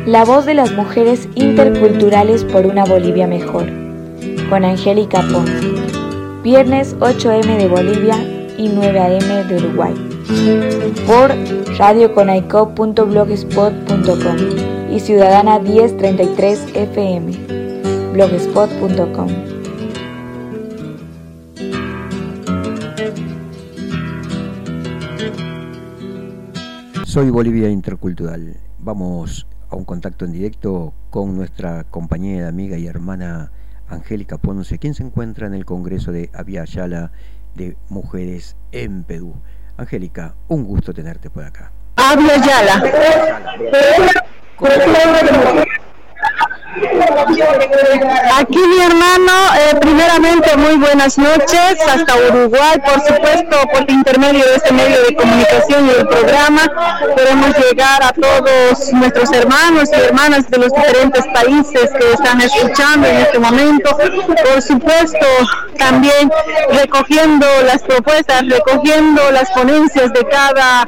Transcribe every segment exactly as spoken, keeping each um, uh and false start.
La voz de las mujeres interculturales por una Bolivia mejor, con Angélica Ponce. Viernes ocho a eme de Bolivia y nueve a eme de Uruguay. Por radio conaico punto blogspot punto com y Ciudadana diez treinta y tres efe eme, blogspot punto com. Soy Bolivia Intercultural. Vamos a un contacto en directo con nuestra compañera, amiga y hermana Angélica Ponce, quien se encuentra en el Congreso de Abya Yala de Mujeres en Perú. Angélica, un gusto tenerte por acá. Abya Yala. Aquí mi hermano, eh, primeramente muy buenas noches hasta Uruguay, por supuesto por intermedio de este medio de comunicación y del programa podemos llegar a todos nuestros hermanos y hermanas de los diferentes países que están escuchando en este momento, por supuesto también recogiendo las propuestas, recogiendo las ponencias de cada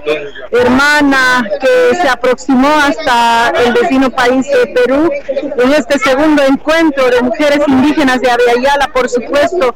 hermana que se aproximó hasta el vecino país de Perú. En este segundo encuentro de mujeres indígenas de Abya Yala, por supuesto,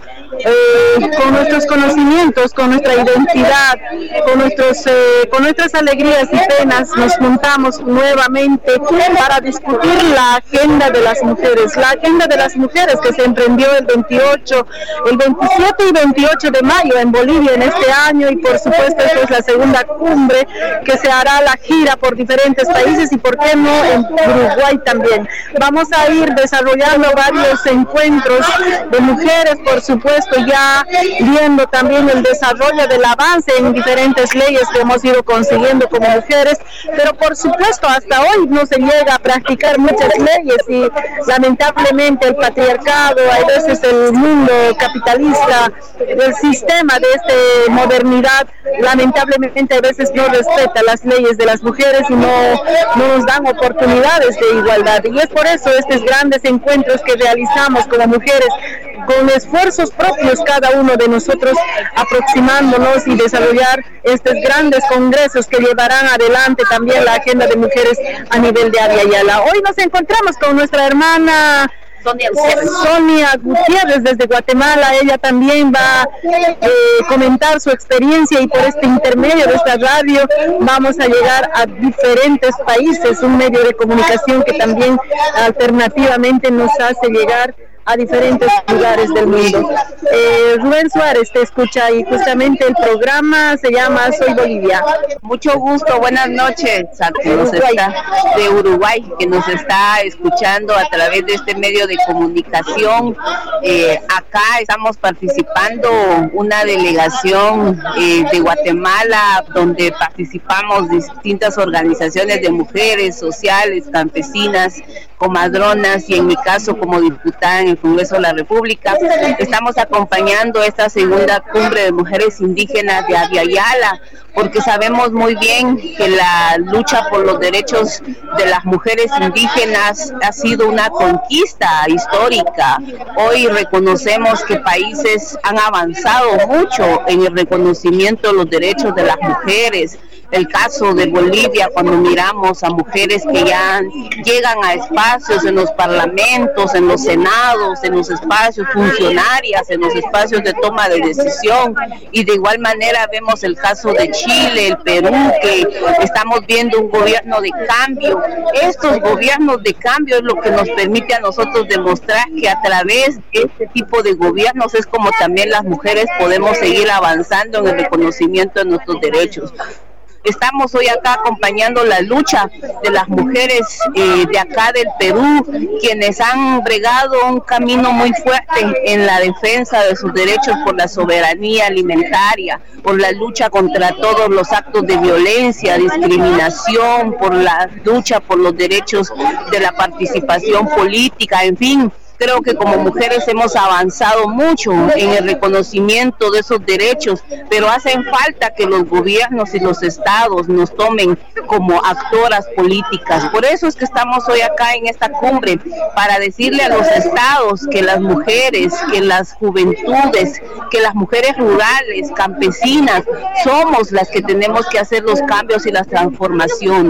eh, con nuestros conocimientos, con nuestra identidad, con nuestros, eh, con nuestras alegrías y penas, nos juntamos nuevamente para discutir la agenda de las mujeres, la agenda de las mujeres que se emprendió el veintiocho, el veintisiete y veintiocho de mayo en Bolivia en este año, y por supuesto esta es la segunda cumbre que se hará la gira por diferentes países y por qué no en Uruguay también. Vamos a ir desarrollando varios encuentros de mujeres, por supuesto, ya viendo también el desarrollo del avance en diferentes leyes que hemos ido consiguiendo como mujeres, pero por supuesto hasta hoy no se llega a practicar muchas leyes y lamentablemente el patriarcado, a veces el mundo capitalista, el sistema de esta modernidad, lamentablemente a veces no respeta las leyes de las mujeres y no, no nos dan oportunidades de igualdad. Y es por eso estos grandes encuentros que realizamos como mujeres, con esfuerzos propios cada uno de nosotros, aproximándonos y desarrollar estos grandes congresos que llevarán adelante también la agenda de mujeres a nivel de Abya Yala. Hoy nos encontramos con nuestra hermana Sonia Gutiérrez. Sonia Gutiérrez desde Guatemala. Ella también va a eh, comentar su experiencia y por este intermedio de esta radio vamos a llegar a diferentes países, un medio de comunicación que también alternativamente nos hace llegar a diferentes lugares del mundo. Eh, Rubén Suárez te escucha y justamente el programa se llama Soy Bolivia. Mucho gusto, buenas noches a que nos está, de Uruguay, que nos está escuchando a través de este medio de comunicación. Eh, acá estamos participando una delegación eh, de Guatemala, donde participamos distintas organizaciones de mujeres, sociales, campesinas, comadronas y en mi caso como diputada en el Congreso de la República. Estamos acompañando esta segunda cumbre de mujeres indígenas de Abya Yala, porque sabemos muy bien que la lucha por los derechos de las mujeres indígenas ha sido una conquista histórica. Hoy reconocemos que países han avanzado mucho en el reconocimiento de los derechos de las mujeres. El caso de Bolivia, cuando miramos a mujeres que ya llegan a espacios en los parlamentos, en los senados, en los espacios funcionarias, en los espacios de toma de decisión, y de igual manera vemos el caso de Chile, el Perú, que estamos viendo un gobierno de cambio. Estos gobiernos de cambio es lo que nos permite a nosotros demostrar que a través de este tipo de gobiernos es como también las mujeres podemos seguir avanzando en el reconocimiento de nuestros derechos. Estamos hoy acá acompañando la lucha de las mujeres eh, de acá del Perú, quienes han bregado un camino muy fuerte en la defensa de sus derechos por la soberanía alimentaria, por la lucha contra todos los actos de violencia, discriminación, por la lucha por los derechos de la participación política, en fin. Creo que como mujeres hemos avanzado mucho en el reconocimiento de esos derechos, pero hacen falta que los gobiernos y los estados nos tomen como actoras políticas. Por eso es que estamos hoy acá en esta cumbre, para decirle a los estados que las mujeres, que las juventudes, que las mujeres rurales, campesinas, somos las que tenemos que hacer los cambios y las transformaciones.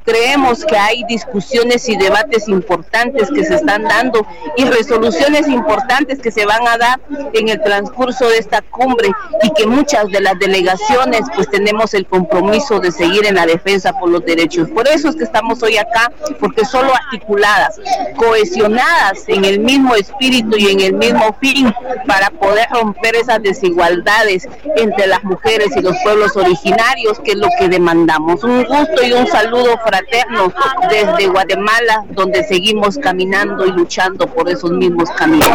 creemos que hay discusiones y debates importantes que se están dando y resoluciones importantes que se van a dar en el transcurso de esta cumbre, y que muchas de las delegaciones pues tenemos el compromiso de seguir en la defensa por los derechos. Por eso es que estamos hoy acá, porque solo articuladas, cohesionadas en el mismo espíritu y en el mismo fin, para poder romper esas desigualdades entre las mujeres y los pueblos originarios, que es lo que demandamos. Un gusto y un saludo fraterno desde Guatemala, donde seguimos caminando y luchando por esos mismos caminos.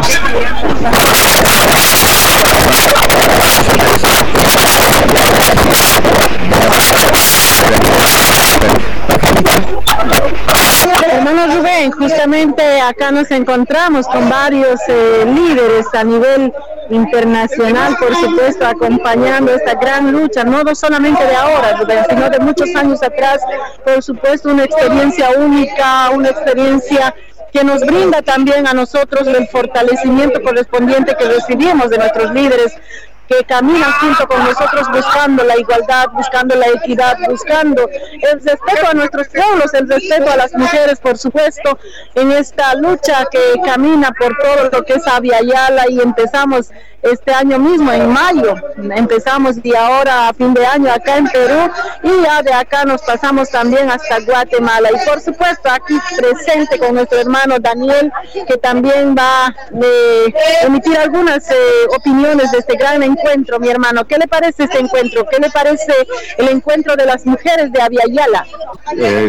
Hermano Rubén, justamente acá nos encontramos con varios eh, líderes a nivel internacional, por supuesto, acompañando esta gran lucha, no solamente de ahora, Rubén, sino de muchos años atrás. Por supuesto, una experiencia única, una experiencia que nos brinda también a nosotros el fortalecimiento correspondiente que recibimos de nuestros líderes, que caminan junto con nosotros buscando la igualdad, buscando la equidad, buscando el respeto a nuestros pueblos, el respeto a las mujeres, por supuesto, en esta lucha que camina por todo lo que es Abya Yala. Y empezamos este año mismo, en mayo, empezamos y ahora a fin de año acá en Perú, y ya de acá nos pasamos también hasta Guatemala. Y por supuesto aquí presente con nuestro hermano Daniel, que también va a eh, emitir algunas eh, opiniones de este gran encuentro. Mi hermano, ¿qué le parece este encuentro? ¿Qué le parece el encuentro de las mujeres de Abya Yala? Eh,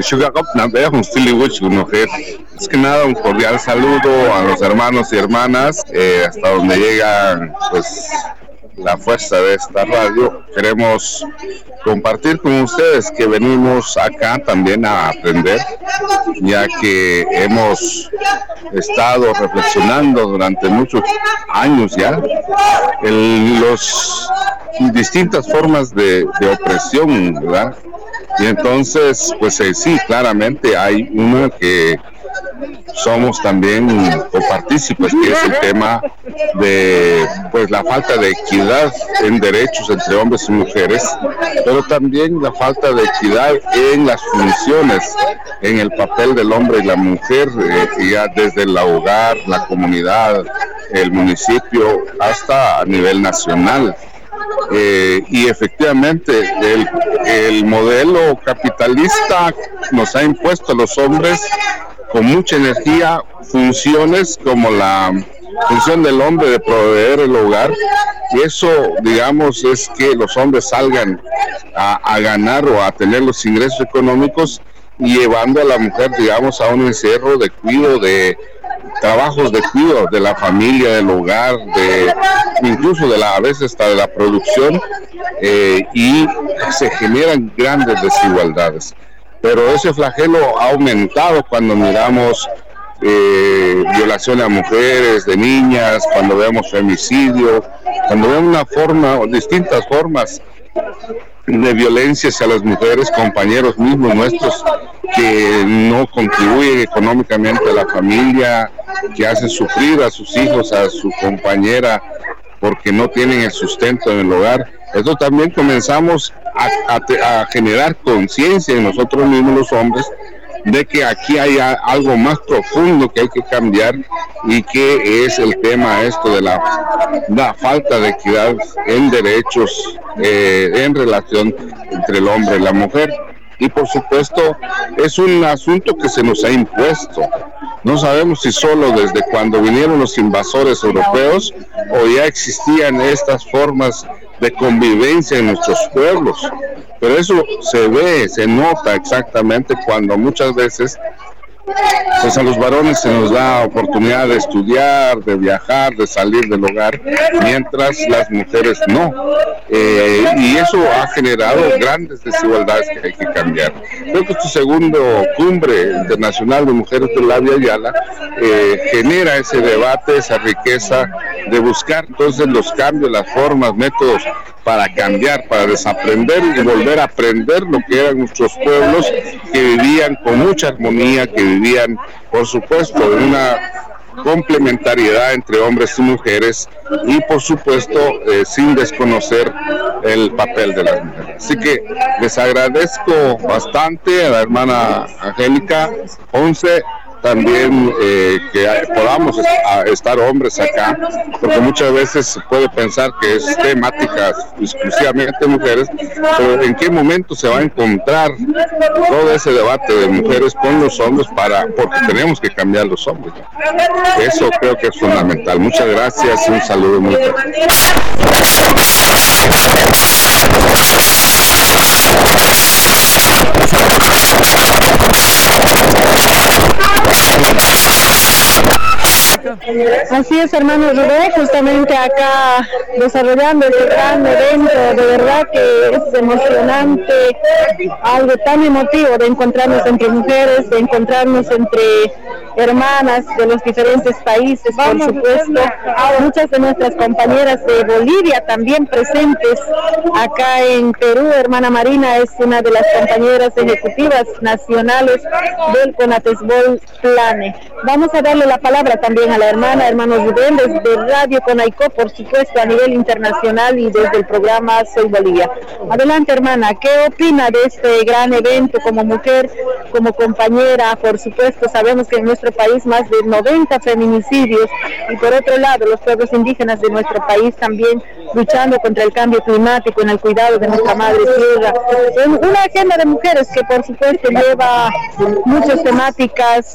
es que nada, un cordial saludo a los hermanos y hermanas, eh, hasta donde llega pues la fuerza de esta radio. Queremos compartir con ustedes que venimos acá también a aprender, ya que hemos estado reflexionando durante muchos años ya en las distintas formas de, de opresión, ¿verdad? Y entonces, pues eh, sí, claramente hay una que somos también copartícipes, que es el tema de pues la falta de equidad en derechos entre hombres y mujeres, pero también la falta de equidad en las funciones, en el papel del hombre y la mujer, eh, ya desde el hogar, la comunidad, el municipio, hasta a nivel nacional. Eh, y efectivamente el, el modelo capitalista nos ha impuesto a los hombres con mucha energía funciones como la función del hombre de proveer el hogar, y eso, digamos, es que los hombres salgan a, a ganar o a tener los ingresos económicos, llevando a la mujer, digamos, a un encierro de cuidado, de trabajos de cuidado de la familia, del hogar, de incluso de la, a veces hasta de la producción, eh, y se generan grandes desigualdades. Pero ese flagelo ha aumentado cuando miramos eh, violaciones a mujeres, de niñas, cuando vemos femicidio, cuando vemos una forma, distintas formas de violencia hacia las mujeres, compañeros mismos nuestros que no contribuyen económicamente a la familia, que hacen sufrir a sus hijos, a su compañera, porque no tienen el sustento en el hogar. Esto también comenzamos a, a, a generar conciencia en nosotros mismos los hombres de que aquí hay algo más profundo que hay que cambiar, y que es el tema esto de la, la falta de equidad en derechos eh, en relación entre el hombre y la mujer. Y por supuesto es un asunto que se nos ha impuesto. No sabemos si solo desde cuando vinieron los invasores europeos o ya existían estas formas de convivencia en nuestros pueblos, pero eso se ve, se nota exactamente cuando muchas veces pues a los varones se nos da oportunidad de estudiar, de viajar, de salir del hogar, mientras las mujeres no. Eh, y eso ha generado grandes desigualdades que hay que cambiar. Creo que este segundo cumbre internacional de mujeres de la Abya Yala eh, genera ese debate, esa riqueza de buscar entonces los cambios, las formas, métodos para cambiar, para desaprender y volver a aprender lo que eran nuestros pueblos, que vivían con mucha armonía, que vivían, por supuesto, en una complementariedad entre hombres y mujeres y por supuesto eh, sin desconocer el papel de las mujeres. Así que les agradezco bastante a la hermana Angélica Ponce, también eh, que podamos est- a estar hombres acá, porque muchas veces se puede pensar que es temática exclusivamente mujeres, pero en qué momento se va a encontrar todo ese debate de mujeres con los hombres, para porque tenemos que cambiar los hombres. Eso creo que es fundamental. Muchas gracias y un saludo muy fuerte. Así es, hermano Rubén, justamente acá desarrollando este gran evento, de verdad que es emocionante, algo tan emotivo de encontrarnos entre mujeres, de encontrarnos entre hermanas de los diferentes países, por supuesto, muchas de nuestras compañeras de Bolivia también presentes acá en Perú. Hermana Marina es una de las compañeras ejecutivas nacionales del CONATESBOL Plane. Vamos a darle la palabra también a la hermana, hermano Rubén, desde Radio Conaicó, por supuesto, a nivel internacional y desde el programa Soy Bolivia. Adelante, hermana, ¿qué opina de este gran evento como mujer, como compañera? Por supuesto, sabemos que en nuestro país más de noventa feminicidios y por otro lado los pueblos indígenas de nuestro país también luchando contra el cambio climático, en el cuidado de nuestra madre tierra, en una agenda de mujeres que por supuesto lleva muchas temáticas.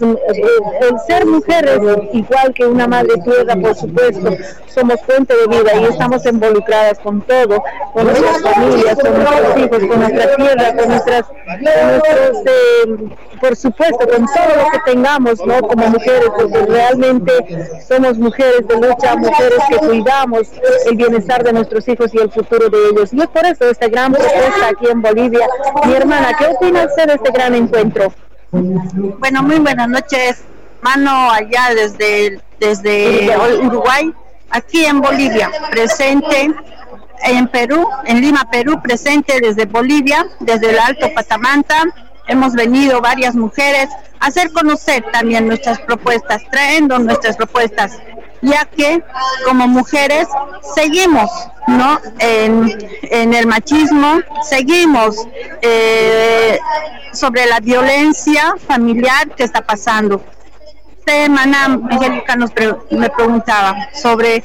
El ser mujeres igual que una madre tierra, por supuesto, somos fuente de vida y estamos involucradas con todo, con nuestras familias, con nuestros hijos, con nuestra tierra, con nuestras, con nuestros, eh, por supuesto, con todo lo que tengamos, ¿no? Como mujeres, porque realmente somos mujeres de lucha, mujeres que cuidamos el bienestar de nuestros hijos y el futuro de ellos. Y es por eso esta gran propuesta aquí en Bolivia. Mi hermana, ¿qué opina usted de este gran encuentro? Bueno, muy buenas noches, mano, allá desde, desde Uruguay, aquí en Bolivia, presente en Perú, en Lima, Perú, presente desde Bolivia, desde el Alto Patamanta. Hemos venido varias mujeres a hacer conocer también nuestras propuestas, trayendo nuestras propuestas, ya que como mujeres seguimos, ¿no? En, en el machismo, seguimos eh, sobre la violencia familiar que está pasando. Usted, hermana Angélica, nos pre- me preguntaba sobre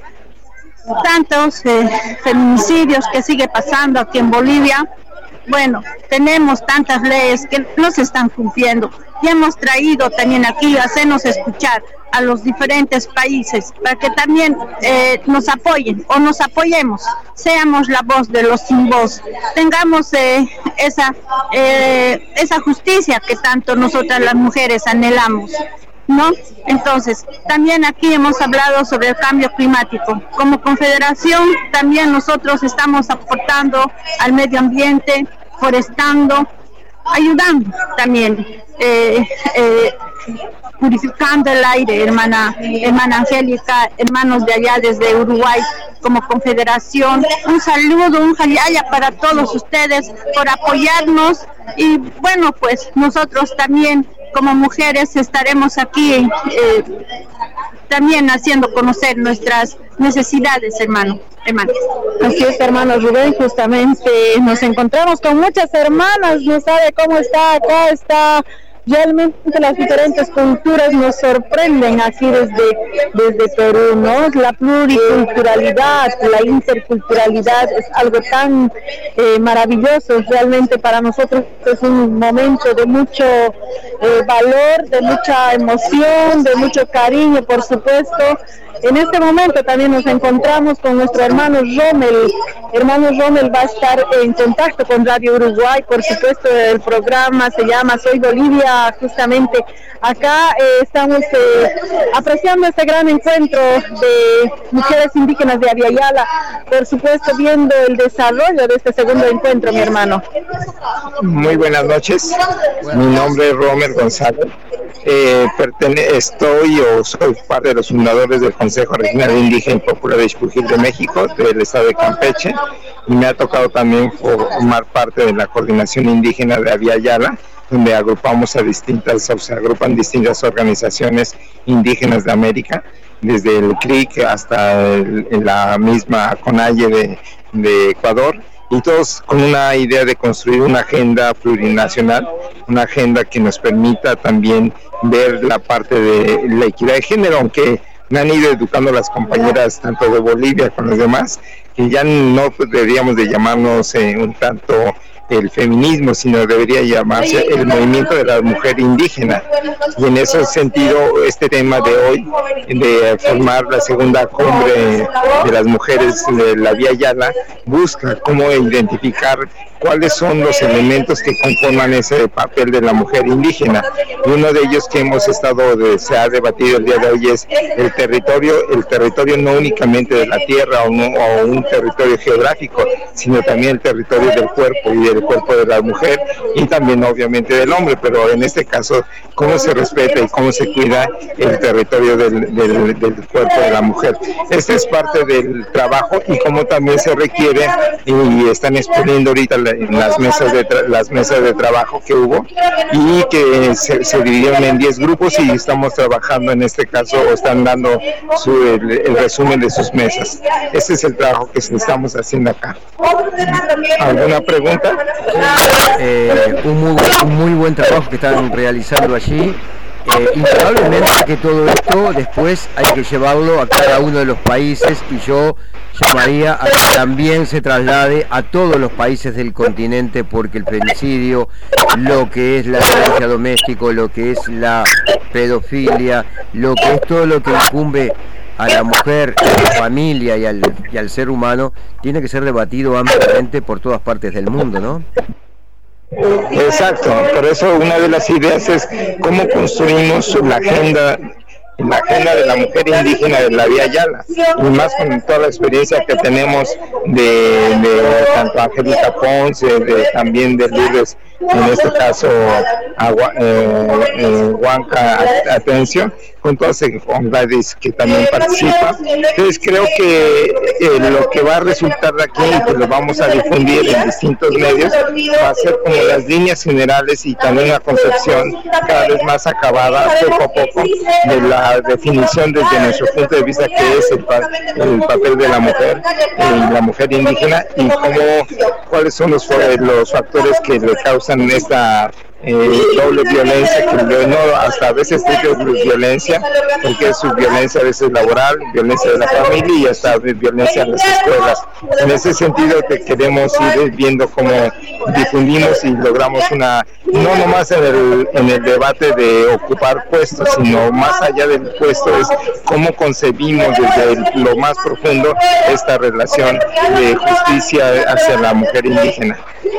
tantos eh, feminicidios que sigue pasando aquí en Bolivia. Bueno, tenemos tantas leyes que no se están cumpliendo y hemos traído también aquí a hacernos escuchar a los diferentes países para que también eh, nos apoyen o nos apoyemos, seamos la voz de los sin voz, tengamos eh, esa, eh, esa justicia que tanto nosotras las mujeres anhelamos, ¿no? Entonces, también aquí hemos hablado sobre el cambio climático. Como confederación, también nosotros estamos aportando al medio ambiente, forestando, ayudando también, eh, eh, purificando el aire, hermana, hermana Angélica, hermanos de allá desde Uruguay, como confederación. Un saludo, un jalaya para todos ustedes por apoyarnos y bueno, pues nosotros también como mujeres estaremos aquí eh, también haciendo conocer nuestras necesidades, hermano, hermanas. Así es, hermano Rubén, justamente nos encontramos con muchas hermanas, no sabe cómo está acá, está realmente las diferentes culturas nos sorprenden aquí desde, desde Perú, ¿no? La pluriculturalidad, la interculturalidad es algo tan eh, maravilloso, realmente para nosotros es un momento de mucho eh, valor, de mucha emoción, de mucho cariño, por supuesto. En este momento también nos encontramos con nuestro hermano Rommel. Hermano Rommel va a estar en contacto con Radio Uruguay, por supuesto el programa se llama Soy Bolivia, justamente acá eh, estamos eh, apreciando este gran encuentro de mujeres indígenas de Aviala, por supuesto viendo el desarrollo de este segundo encuentro, mi hermano. Muy buenas noches, mi nombre es Rommel González. Eh, pertene- estoy o soy parte de los fundadores del Consejo Regional Indígena y Popular de Ixpujil de México, del estado de Campeche, y me ha tocado también formar parte de la Coordinación Indígena de Aviala, donde agrupamos a distintas, o se agrupan distintas organizaciones indígenas de América, desde el C R I C hasta el, la misma CONAIE de, de Ecuador, y todos con una idea de construir una agenda plurinacional, una agenda que nos permita también ver la parte de la equidad de género, aunque me han ido educando las compañeras tanto de Bolivia como los demás, que ya no deberíamos de llamarnos eh, un tanto el feminismo, sino debería llamarse el movimiento de la mujer indígena. Y en ese sentido, este tema de hoy, de formar la segunda cumbre de las mujeres de la Vía Yala, busca cómo identificar cuáles son los elementos que conforman ese papel de la mujer indígena. Y uno de ellos que hemos estado, de, se ha debatido el día de hoy, es el territorio, el territorio no únicamente de la tierra o, no, o un territorio geográfico, sino también el territorio del cuerpo y del cuerpo de la mujer, y también obviamente del hombre, pero en este caso cómo se respeta y cómo se cuida el territorio del, del, del cuerpo de la mujer. Este es parte del trabajo, y cómo también se requiere, y están exponiendo ahorita en las mesas de tra- las mesas de trabajo que hubo, y que se, se dividieron en diez grupos, y estamos trabajando en este caso, o están dando su, el, el resumen de sus mesas. Este es el trabajo que estamos haciendo acá. ¿Alguna pregunta? Eh, un, muy, un muy buen trabajo que están realizando allí. Eh, indudablemente que todo esto después hay que llevarlo a cada uno de los países, y yo llamaría a que también se traslade a todos los países del continente, porque el femicidio, lo que es la violencia doméstica, lo que es la pedofilia, lo que es todo lo que incumbe a la mujer, a la familia y al, y al ser humano, tiene que ser debatido ampliamente por todas partes del mundo, ¿no? Exacto, por eso una de las ideas es cómo construimos la agenda la agenda de la mujer indígena de la Vía Yala, y más con toda la experiencia que tenemos de, de tanto Angélica Ponce, de, también de Lourdes, en este caso Agua, eh, eh, Huanca Atencio, con todas las comunidades que también participan. Entonces creo que eh, lo que va a resultar de aquí, y que lo vamos a difundir en distintos medios, va a ser como las líneas generales y también la concepción cada vez más acabada, poco a poco, de la definición desde nuestro punto de vista que es el, pa el papel de la mujer, eh, la mujer indígena, y cómo, cuáles son los, los factores que le causan esta Eh, doble violencia, que no, hasta a veces es violencia, porque es su violencia a veces laboral, violencia de la familia, y hasta violencia en las escuelas. En ese sentido que queremos ir viendo cómo difundimos y logramos una, no nomás en el, en el debate de ocupar puestos, sino más allá del puesto, es cómo concebimos desde el, lo más profundo esta relación de justicia hacia la mujer indígena.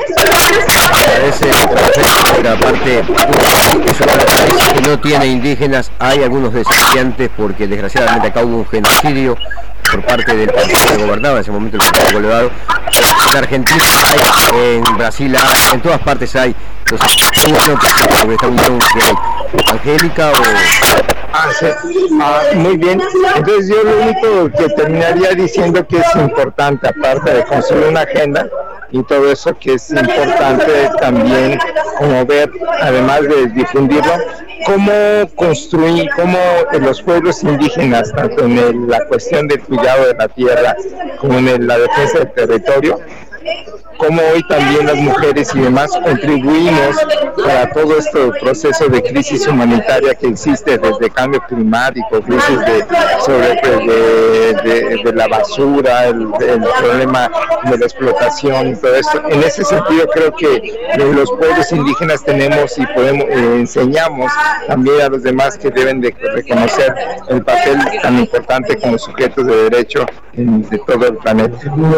Parece perfecto, pero aparte es otro país que no tiene indígenas. Hay algunos desafiantes porque desgraciadamente acá hubo un genocidio por parte del partido que gobernaba en ese momento, el Partido Colorado. En Argentina hay, en Brasil hay, en todas partes hay. Entonces, ¿cómo que sobre esta unión que hay? ¿Angélica o...? Ah, sí. Ah, muy bien. Entonces yo lo único que terminaría diciendo que es importante, aparte de construir una agenda y todo eso, que es importante también como ver, además de difundirlo, cómo construir, cómo los pueblos indígenas, tanto en el, la cuestión del cuidado de la tierra como en el, la defensa del territorio, como hoy también las mujeres y demás contribuimos para todo este proceso de crisis humanitaria que existe, desde cambio climático, crisis de, sobre, de, de, de la basura, el, el problema de la explotación y todo esto. En ese sentido creo que los pueblos indígenas tenemos y podemos eh, enseñamos también a los demás que deben de reconocer el papel tan importante como sujetos de derecho en, de todo el planeta.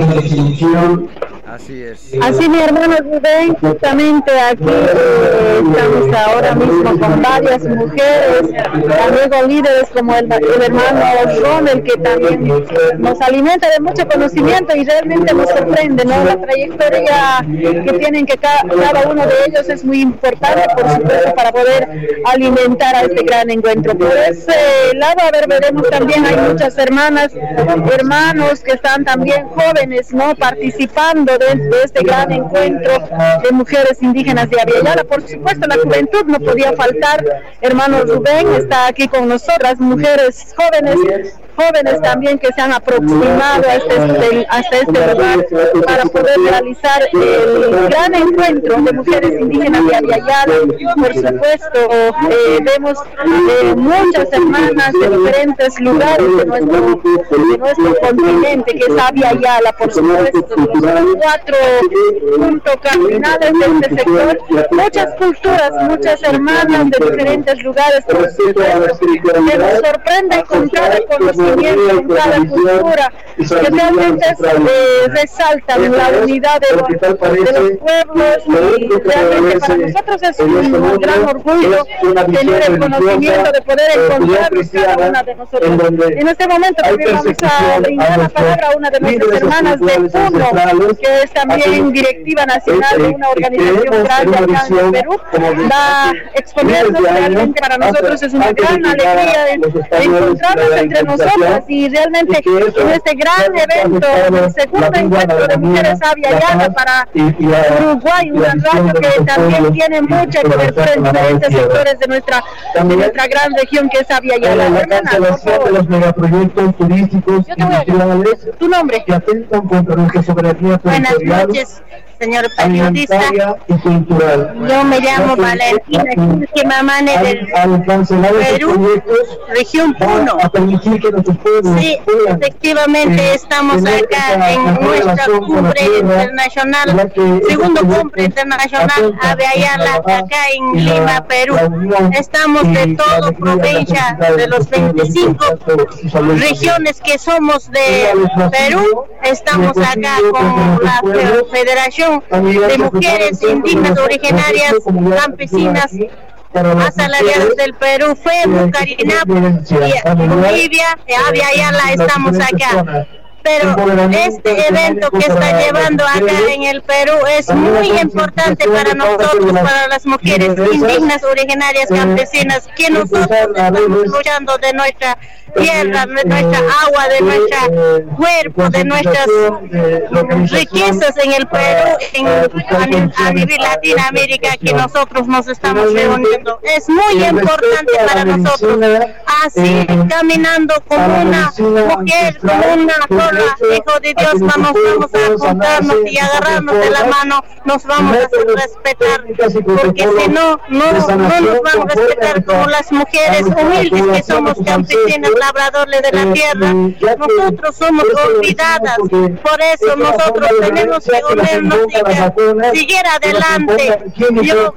Así es. Así, mi hermano Rubén, justamente aquí eh, estamos ahora mismo con varias mujeres, luego líderes como el, el hermano Rommel, que también nos alimenta de mucho conocimiento y realmente nos sorprende, ¿no? La trayectoria que tienen que ca cada uno de ellos es muy importante, por supuesto, para poder alimentar a este gran encuentro. Por ese lado, a ver, veremos también, hay muchas hermanas, hermanos que están también jóvenes, ¿no? Participando de de, de este gran encuentro de mujeres indígenas de Abya Yala. Por supuesto, la juventud no podía faltar. Hermano Rubén está aquí con nosotras, mujeres jóvenes, jóvenes también que se han aproximado hasta este, hasta este lugar para poder realizar el gran encuentro de mujeres indígenas de Abya Yala. Por supuesto, eh, vemos eh, muchas hermanas de diferentes lugares de nuestro, de nuestro continente, que es Abya Yala, por supuesto, los cuatro puntos cardinales de este sector, muchas culturas, muchas hermanas de diferentes lugares, por supuesto, que nos sorprende encontrar el conocimiento en cada cultura, que realmente eh, resaltan la unidad de los, de los pueblos, y realmente para nosotros es un, un gran orgullo tener el conocimiento de poder encontrarnos cada una de nosotros. En este momento también vamos a brindar la palabra a una de nuestras hermanas de Puno, que es también directiva nacional de una organización grande acá en el Perú. Va exponiendo, realmente para nosotros es una gran alegría de, de encontrarnos entre nosotras, y realmente en este gran evento, el segundo encuentro de mujeres Abya Yala para Uruguay, un radio que también tiene mucha cobertura en diferentes sectores de nuestra, de nuestra gran región, que es Abya Yala. Hermana, por favor. Los megaproyectos turísticos industriales tu nombre. que atentan contra nuestra soberanía Buenas territorial, noches, señor periodista. alimentaria y cultural. Yo me llamo Valentina Quimamane del Al cancelar estos Perú, proyectos, región Puno. a permitir que nuestros pueblos Sí, puedan, efectivamente eh, estamos tener acá esa en mejor nuestra relación con la cumbre tierra, internacional, en la que segundo estos cumbre proyectos internacional atentan Abya Yala, contra la paz acá en y la- Lima, Perú. la unión Estamos y de la toda alegría, provincia, la de los felicidad veinticinco sus alumnos. regiones que somos de Perú. Estamos acá con la Federación de Mujeres Indígenas Originarias Campesinas Asalariadas del Perú, FEMU, Carinap, y Bolivia, Abya Yala, estamos acá. Pero este evento que está llevando acá en el Perú es muy importante para nosotros, para las mujeres indígenas, originarias, campesinas, que nosotros estamos luchando de nuestra tierra, de nuestra agua, de nuestro cuerpo, de nuestras riquezas en el Perú, en, a, a nivel Latinoamérica, que nosotros nos estamos reuniendo. Es muy importante para nosotros, así caminando como una mujer, como una sola, hijo de Dios, vamos, vamos a juntarnos y agarrarnos de la mano, nos vamos a hacer respetar, porque si no, no, no nos vamos a respetar como las mujeres humildes que somos, campesinas, labradores de la tierra. Nosotros somos olvidadas, por eso nosotros tenemos que unirnos y seguir adelante. Yo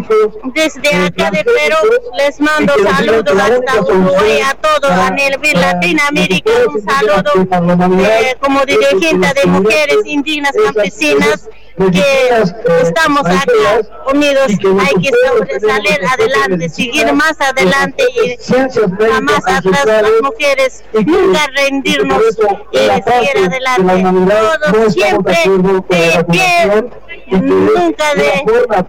desde acá de Perú les mando saludos hasta Uruguay, a todos a nivel Latinoamérica, un saludo eh, como dirigente de mujeres indígenas campesinas, que estamos acá unidos. Hay que sobresalir adelante, seguir más adelante y jamás atrás las mujeres, nunca rendirnos y seguir adelante, todos siempre de pie, nunca de...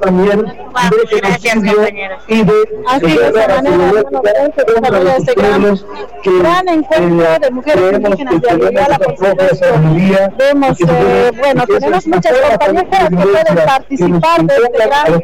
Gracias, compañeros. Así de esa manera, hermano, se desarrolla este gran, gran encuentro de mujeres indígenas de Abya Yala. Por supuesto, vemos, eh, bueno, tenemos muchas compañeras que pueden participar de este gran,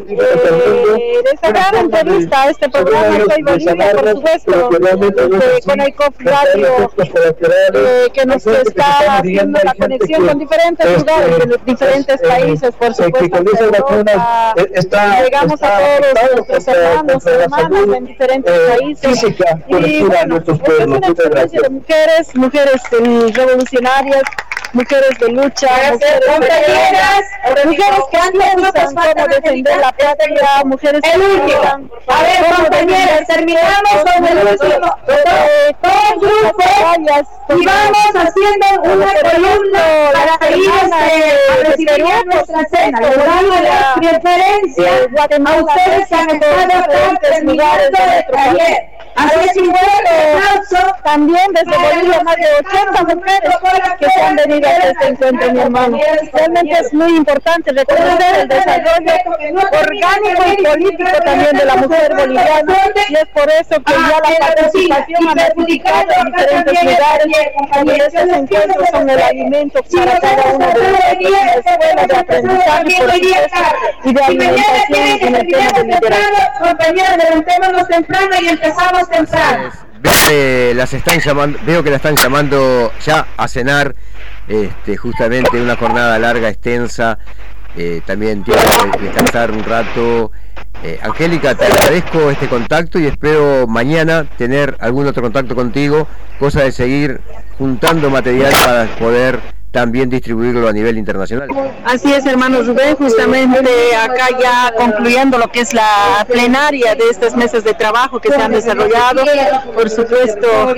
eh, de esta gran entrevista, este programa Soy Bolivia, por supuesto, eh, con el C O F Radio, eh, que nos está haciendo la conexión con diferentes lugares, de los diferentes países, por supuesto, Europa, llegamos a todos nuestros hermanos, hermanas en diferentes países, y bueno, es una experiencia de mujeres, mujeres eh, revolucionarias, mujeres de lucha, mujeres compañeras, mujeres que piensan cómo defender la patria, mujeres que piensan. A ver, compañeras, terminamos con el último, todos grupos, y vamos haciendo una columna para seguir este, recibir nuestra cena, logrando la preferencia a ustedes que han estado en diferentes lugares de nuestro país. Así es, igual, también desde Bolivia más de ochenta mujeres que se han venido a este encuentro, mi hermano. Realmente es muy importante reconocer el desarrollo orgánico y político también de la mujer boliviana, y es por eso que ya la participación ha multiplicado en diferentes lugares, y estos encuentros son el alimento para cada uno de nosotros, escuelas de aprendizaje, por supuesto, y de alimentación en el tema de liderazgo. Compañeros, levantémonos temprano y empezamos temprano. Veo que las están llamando, veo que la están llamando ya a cenar, este, justamente una jornada larga, extensa, eh, también tiene que descansar un rato. Eh, Angélica, te agradezco este contacto y espero mañana tener algún otro contacto contigo, cosa de seguir juntando material para poder también distribuirlo a nivel internacional. Así es, hermano Rubén, justamente acá ya concluyendo lo que es la plenaria de estos meses de trabajo que se han desarrollado, por supuesto.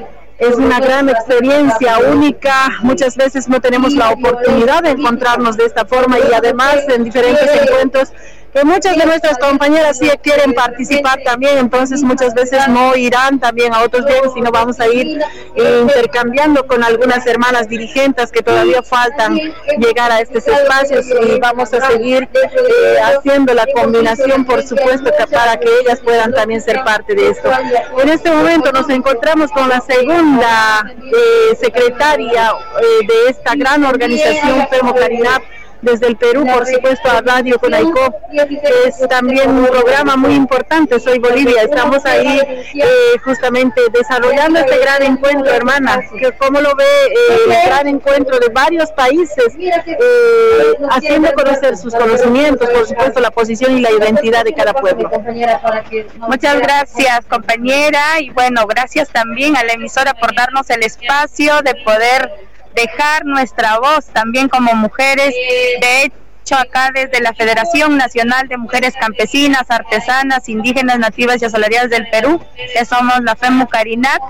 Es una gran experiencia única, muchas veces no tenemos la oportunidad de encontrarnos de esta forma, y además en diferentes encuentros que muchas de nuestras compañeras sí quieren participar también, entonces muchas veces no irán también a otros días, sino vamos a ir eh, intercambiando con algunas hermanas dirigentes que todavía faltan llegar a estos espacios, y vamos a seguir eh, haciendo la combinación, por supuesto, que para que ellas puedan también ser parte de esto. En este momento nos encontramos con la segunda eh, secretaria eh, de esta gran organización FEMO-Carinap, desde el Perú, por supuesto, a Radio Conaico, que es también un programa muy importante. Soy Bolivia, estamos ahí eh, justamente desarrollando este gran encuentro, hermana. ¿Cómo lo ve eh, el gran encuentro de varios países, eh, haciendo conocer sus conocimientos, por supuesto, la posición y la identidad de cada pueblo? Muchas gracias, compañera, y bueno, gracias también a la emisora por darnos el espacio de poder dejar nuestra voz también como mujeres. De hecho, acá desde la Federación Nacional de Mujeres Campesinas, Artesanas, Indígenas, Nativas y Asalariadas del Perú, que somos la FEMO-Carinap,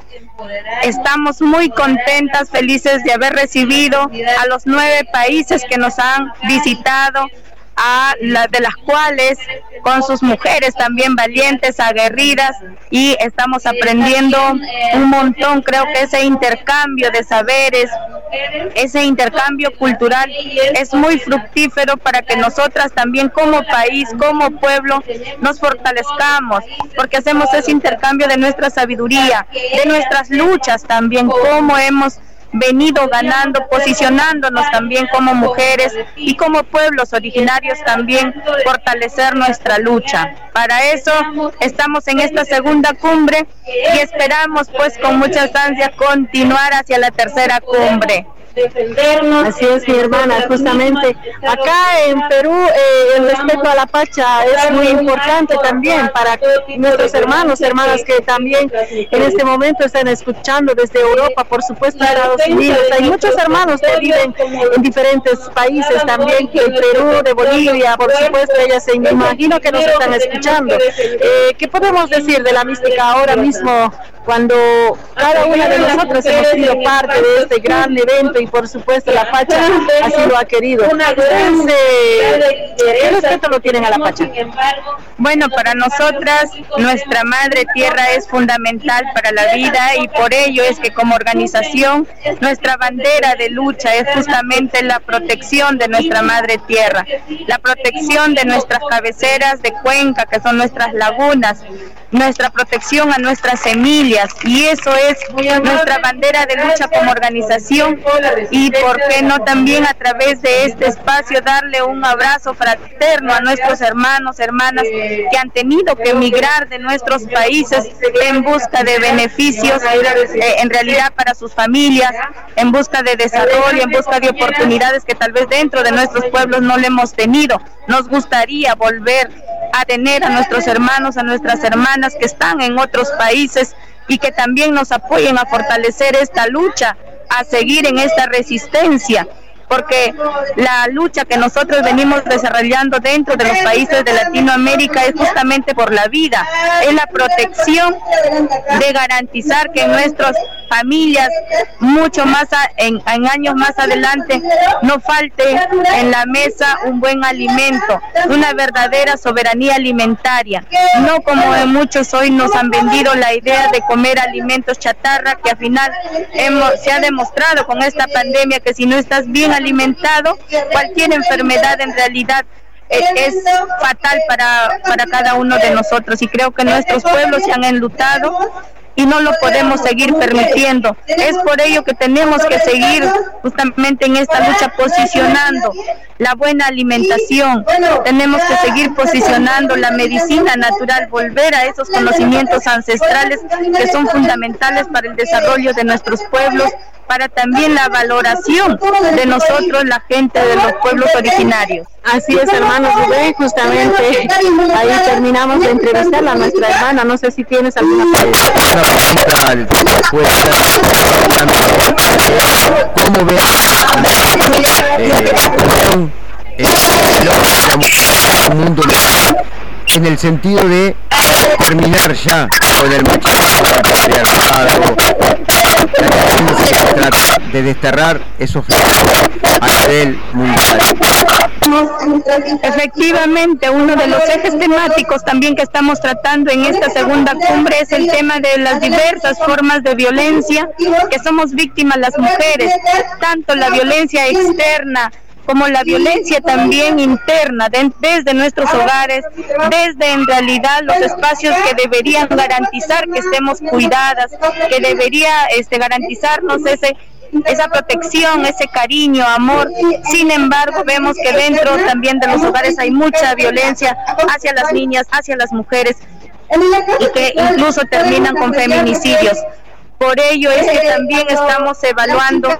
estamos muy contentas, felices de haber recibido a los nueve países que nos han visitado, a la de las cuales con sus mujeres también valientes, aguerridas, y estamos aprendiendo un montón. Creo que ese intercambio de saberes, ese intercambio cultural es muy fructífero para que nosotras también como país, como pueblo, nos fortalezcamos, porque hacemos ese intercambio de nuestra sabiduría, de nuestras luchas también, cómo hemos venido ganando, posicionándonos también como mujeres y como pueblos originarios también, fortalecer nuestra lucha. Para eso estamos en esta segunda cumbre y esperamos pues con mucha ansia continuar hacia la tercera cumbre. Así es, mi hermana, justamente acá en Perú eh, el respeto a la Pacha es muy importante también para nuestros hermanos, hermanas que también en este momento están escuchando desde Europa, por supuesto Estados Unidos. Hay muchos hermanos que viven en diferentes países también, que el Perú, de Bolivia, por supuesto, ellas se imagino que nos están escuchando. Eh, ¿Qué podemos decir de la mística ahora mismo, cuando cada una de nosotros hemos sido parte de este gran evento y por supuesto la Pacha así lo ha querido? Ustedes, eh, ¿qué respeto lo tienen a la Pacha? Bueno, para nosotras nuestra madre tierra es fundamental para la vida, y por ello es que como organización nuestra bandera de lucha es justamente la protección de nuestra madre tierra, la protección de nuestras cabeceras de cuenca, que son nuestras lagunas, nuestra protección a nuestras semillas, y eso es nuestra bandera de lucha como organización. Y por qué no también a través de este espacio darle un abrazo fraterno a nuestros hermanos, hermanas que han tenido que emigrar de nuestros países en busca de beneficios, eh, en realidad para sus familias, en busca de desarrollo, en busca de oportunidades que tal vez dentro de nuestros pueblos no le hemos tenido. Nos gustaría volver a tener a nuestros hermanos, a nuestras hermanas que están en otros países y que también nos apoyen a fortalecer esta lucha, a seguir en esta resistencia. porque la lucha que nosotros venimos desarrollando dentro de los países de Latinoamérica es justamente por la vida, es la protección de garantizar que en nuestras familias, mucho más a, en, en años más adelante, no falte en la mesa un buen alimento, una verdadera soberanía alimentaria, no como en muchos hoy nos han vendido la idea de comer alimentos chatarra, que al final hemos, se ha demostrado con esta pandemia que si no estás bien alimentado, cualquier enfermedad en realidad eh, es fatal para, para cada uno de nosotros, y creo que nuestros pueblos se han enlutado y no lo podemos seguir permitiendo. Es por ello que tenemos que seguir justamente en esta lucha posicionando la buena alimentación, tenemos que seguir posicionando la medicina natural, volver a esos conocimientos ancestrales que son fundamentales para el desarrollo de nuestros pueblos, para también la valoración de nosotros, la gente de los pueblos originarios. Así es, hermano Rubén, justamente ahí terminamos de entrevistar a nuestra hermana. No sé si tienes alguna pregunta. ¿Cómo ves eh, el mundo en el sentido de terminar ya con el machismo, el patriarcado, de desterrar esos a nivel mundial? Efectivamente, uno de los ejes temáticos también que estamos tratando en esta segunda cumbre es el tema de las diversas formas de violencia que somos víctimas las mujeres, tanto la violencia externa como la violencia también interna, de, desde nuestros hogares, desde en realidad los espacios que deberían garantizar que estemos cuidadas, que debería este, garantizarnos ese esa protección, ese cariño, amor. Sin embargo, vemos que dentro también de los hogares hay mucha violencia hacia las niñas, hacia las mujeres, y que incluso terminan con feminicidios. Por ello es que también estamos evaluando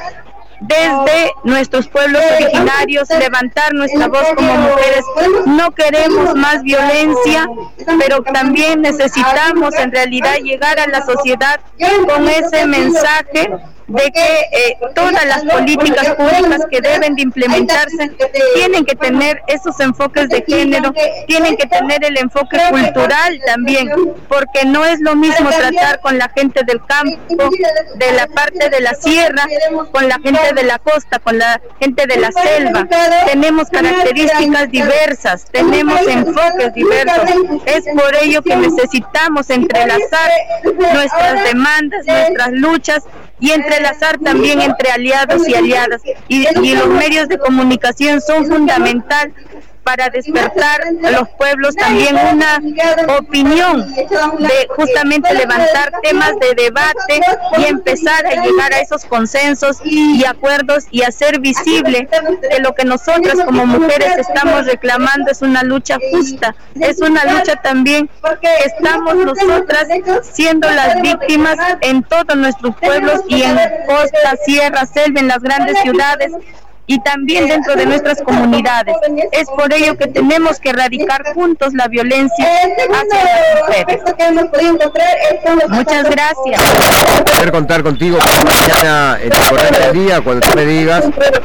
desde nuestros pueblos originarios, levantar nuestra voz como mujeres. No queremos más violencia, pero también necesitamos en realidad llegar a la sociedad con ese mensaje de que eh, todas las políticas públicas que deben de implementarse tienen que tener esos enfoques de género, tienen que tener el enfoque cultural también, porque no es lo mismo tratar con la gente del campo, de la parte de la sierra, con la gente de la costa, con la gente de la selva. Tenemos características diversas, tenemos enfoques diversos. Es por ello que necesitamos entrelazar nuestras demandas, nuestras luchas, y entrelazar también entre aliados y aliadas, y, y los medios de comunicación son fundamental para despertar a los pueblos también una opinión de justamente levantar temas de debate y empezar a llegar a esos consensos y acuerdos y hacer visible que lo que nosotras como mujeres estamos reclamando es una lucha justa, es una lucha también que estamos nosotras siendo las víctimas en todos nuestros pueblos y en costa, sierra, selva, en las grandes ciudades, y también dentro de nuestras comunidades. Es por ello que tenemos que erradicar juntos la violencia hacia las mujeres. Muchas gracias. Poder contar contigo mañana en el correr del día, cuando tú me digas,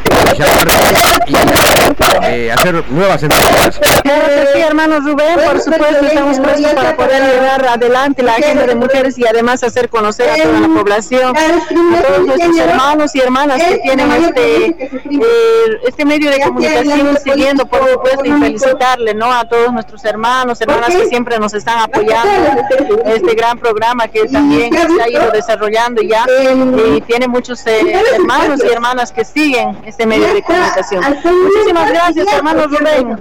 llamarte y eh, hacer nuevas entrevistas. Sí, hermano Rubén, por supuesto, estamos prestos para poder llevar adelante la agenda de mujeres y además hacer conocer a toda la población, a todos nuestros hermanos y hermanas que tienen este eh, este medio de comunicación siguiendo, por supuesto, y felicitarle, ¿no?, a todos nuestros hermanos, hermanas que siempre nos están apoyando este gran programa que también se ha ido desarrollando ya, y tiene muchos eh, hermanos y hermanas que siguen este medio de comunicación. Muchísimas gracias, hermano Rubén.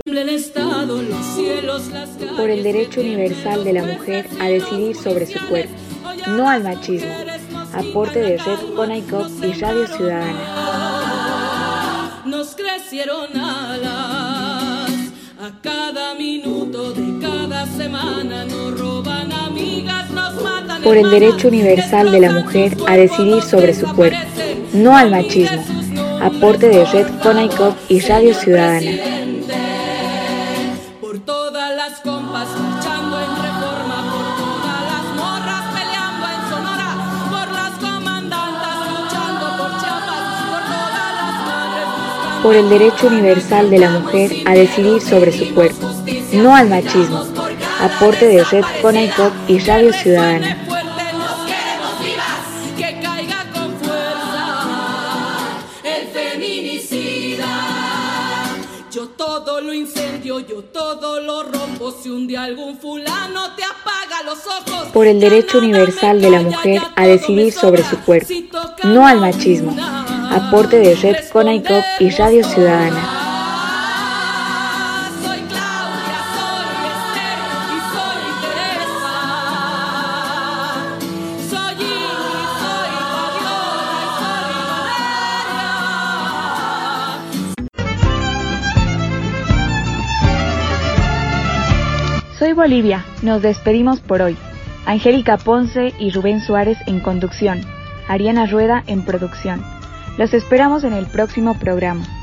Por el derecho universal de la mujer a decidir sobre su cuerpo, no al machismo. Aporte de Red Conaicop y Radio Ciudadana. Nos crecieron alas, a cada minuto de cada semana nos roban amigas, nos matan. Por el derecho universal de la mujer a decidir sobre su cuerpo, no al machismo. Aporte de Red Conaicop y Radio Ciudadana. Por todas las compas marchando en Reforma, por todas las morras peleando en Sonora, por las comandantas luchando por Chiapas, por todas las madres Por el derecho universal de la mujer a decidir sobre su cuerpo, no al machismo. Aporte de Red Conaicop y Radio Ciudadana. Que caiga con fuerza el feminicida. Yo todo lo incendio, yo todo lo rompo. Si un día algún fulano te apaga los ojos. Por el derecho universal de la mujer a decidir sobre su cuerpo, no al machismo. Aporte de Red Conaicop y Radio Ciudadana. Soy Bolivia, nos despedimos por hoy. Angélica Ponce y Rubén Suárez en conducción, Ariana Rueda en producción. Los esperamos en el próximo programa.